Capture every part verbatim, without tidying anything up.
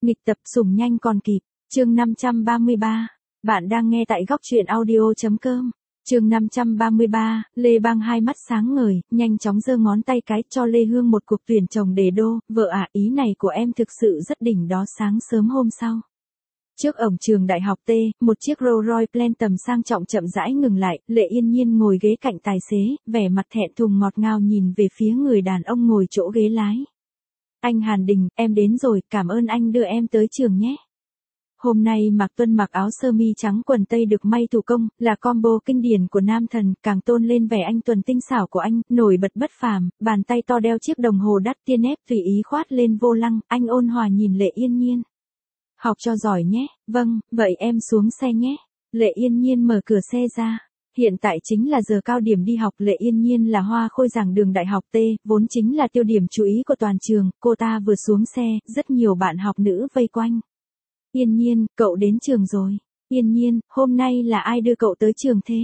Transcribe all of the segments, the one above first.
Nghịch tập sủng nhanh còn kịp, chương năm trăm ba mươi ba. Bạn đang nghe tại góc truyện audio chấm com. Chương năm trăm ba mươi ba, Lê Bang hai mắt sáng ngời, nhanh chóng giơ ngón tay cái cho Lê Hương một cuộc tuyển chồng để đô, vợ à, ý này của em thực sự rất đỉnh đó. Sáng sớm hôm sau, trước cổng trường đại học T, một chiếc Rolls Royce Phantom sang trọng chậm rãi ngừng lại, Lệ Yên Nhiên ngồi ghế cạnh tài xế, vẻ mặt thẹn thùng ngọt ngào nhìn về phía người đàn ông ngồi chỗ ghế lái. Anh Hàn Đình, em đến rồi, cảm ơn anh đưa em tới trường nhé. Hôm nay Mạc Tuân mặc áo sơ mi trắng quần tây được may thủ công, là combo kinh điển của nam thần, càng tôn lên vẻ anh tuần tinh xảo của anh, nổi bật bất phàm, bàn tay to đeo chiếc đồng hồ đắt tiên ép tùy ý khoát lên vô lăng, anh ôn hòa nhìn Lệ Yên Nhiên. Học cho giỏi nhé, vâng, vậy em xuống xe nhé. Lệ Yên Nhiên mở cửa xe ra. Hiện tại chính là giờ cao điểm đi học. Lệ Yên Nhiên là hoa khôi giảng đường đại học T, vốn chính là tiêu điểm chú ý của toàn trường, cô ta vừa xuống xe, rất nhiều bạn học nữ vây quanh. Yên Nhiên, cậu đến trường rồi. Yên Nhiên, hôm nay là ai đưa cậu tới trường thế?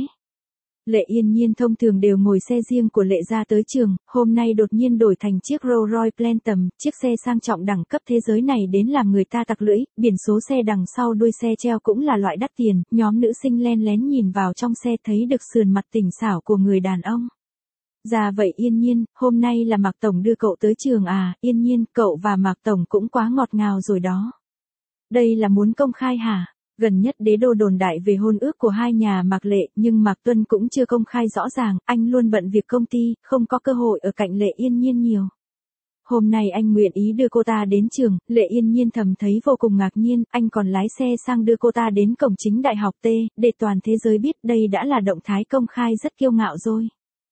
Lệ Yên Nhiên thông thường đều ngồi xe riêng của Lệ gia tới trường, hôm nay đột nhiên đổi thành chiếc Rolls Royce Phantom, chiếc xe sang trọng đẳng cấp thế giới này đến làm người ta tặc lưỡi, biển số xe đằng sau đuôi xe treo cũng là loại đắt tiền, nhóm nữ sinh len lén nhìn vào trong xe thấy được sườn mặt tỉnh xảo của người đàn ông. Dạ vậy Yên Nhiên, hôm nay là Mạc Tổng đưa cậu tới trường à? Yên Nhiên, cậu và Mạc Tổng cũng quá ngọt ngào rồi đó. Đây là muốn công khai hả? Gần nhất đế đô đồn đại về hôn ước của hai nhà Mạc Lệ, nhưng Mạc Tuân cũng chưa công khai rõ ràng, anh luôn bận việc công ty, không có cơ hội ở cạnh Lệ Yên Nhiên nhiều. Hôm nay anh nguyện ý đưa cô ta đến trường, Lệ Yên Nhiên thầm thấy vô cùng ngạc nhiên, anh còn lái xe sang đưa cô ta đến cổng chính đại học T, để toàn thế giới biết đây đã là động thái công khai rất kiêu ngạo rồi.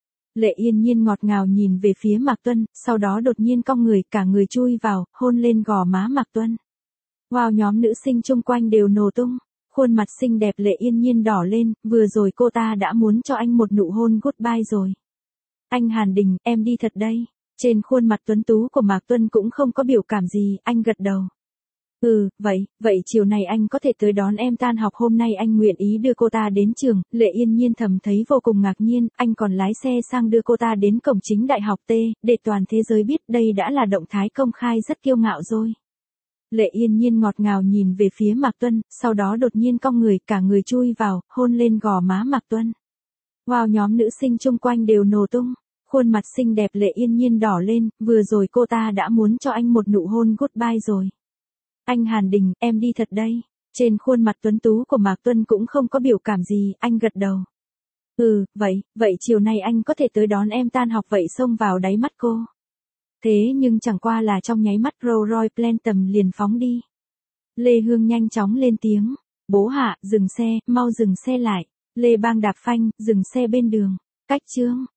Lệ Yên Nhiên ngọt ngào nhìn về phía Mạc Tuân, sau đó đột nhiên cong người, cả người chui vào, hôn lên gò má Mạc Tuân. Wow, nhóm nữ sinh chung quanh đều nổ tung, khuôn mặt xinh đẹp Lệ Yên Nhiên đỏ lên, vừa rồi cô ta đã muốn cho anh một nụ hôn goodbye rồi. Anh Hàn Đình, em đi thật đây. Trên khuôn mặt tuấn tú của Mạc Tuân cũng không có biểu cảm gì, anh gật đầu. Ừ, vậy, vậy chiều này anh có thể tới đón em tan học. Hôm nay anh nguyện ý đưa cô ta đến trường. Lệ Yên Nhiên thầm thấy vô cùng ngạc nhiên, anh còn lái xe sang đưa cô ta đến cổng chính đại học T, để toàn thế giới biết đây đã là động thái công khai rất kiêu ngạo rồi. Lệ Yên Nhiên ngọt ngào nhìn về phía Mạc Tuân, sau đó đột nhiên cong người, cả người chui vào, hôn lên gò má Mạc Tuân. Wow, nhóm nữ sinh chung quanh đều nổ tung, khuôn mặt xinh đẹp Lệ Yên Nhiên đỏ lên, vừa rồi cô ta đã muốn cho anh một nụ hôn goodbye rồi. Anh Hàn Đình, em đi thật đây. Trên khuôn mặt tuấn tú của Mạc Tuân cũng không có biểu cảm gì, anh gật đầu. Ừ, vậy, vậy chiều nay anh có thể tới đón em tan học. Vậy xông vào đáy mắt cô. Thế nhưng chẳng qua là trong nháy mắt Rolls Royce Phantom liền phóng đi. Lê Hương nhanh chóng lên tiếng. Bố hạ, dừng xe, mau dừng xe lại. Lê Bang đạp phanh, dừng xe bên đường. Cách chương.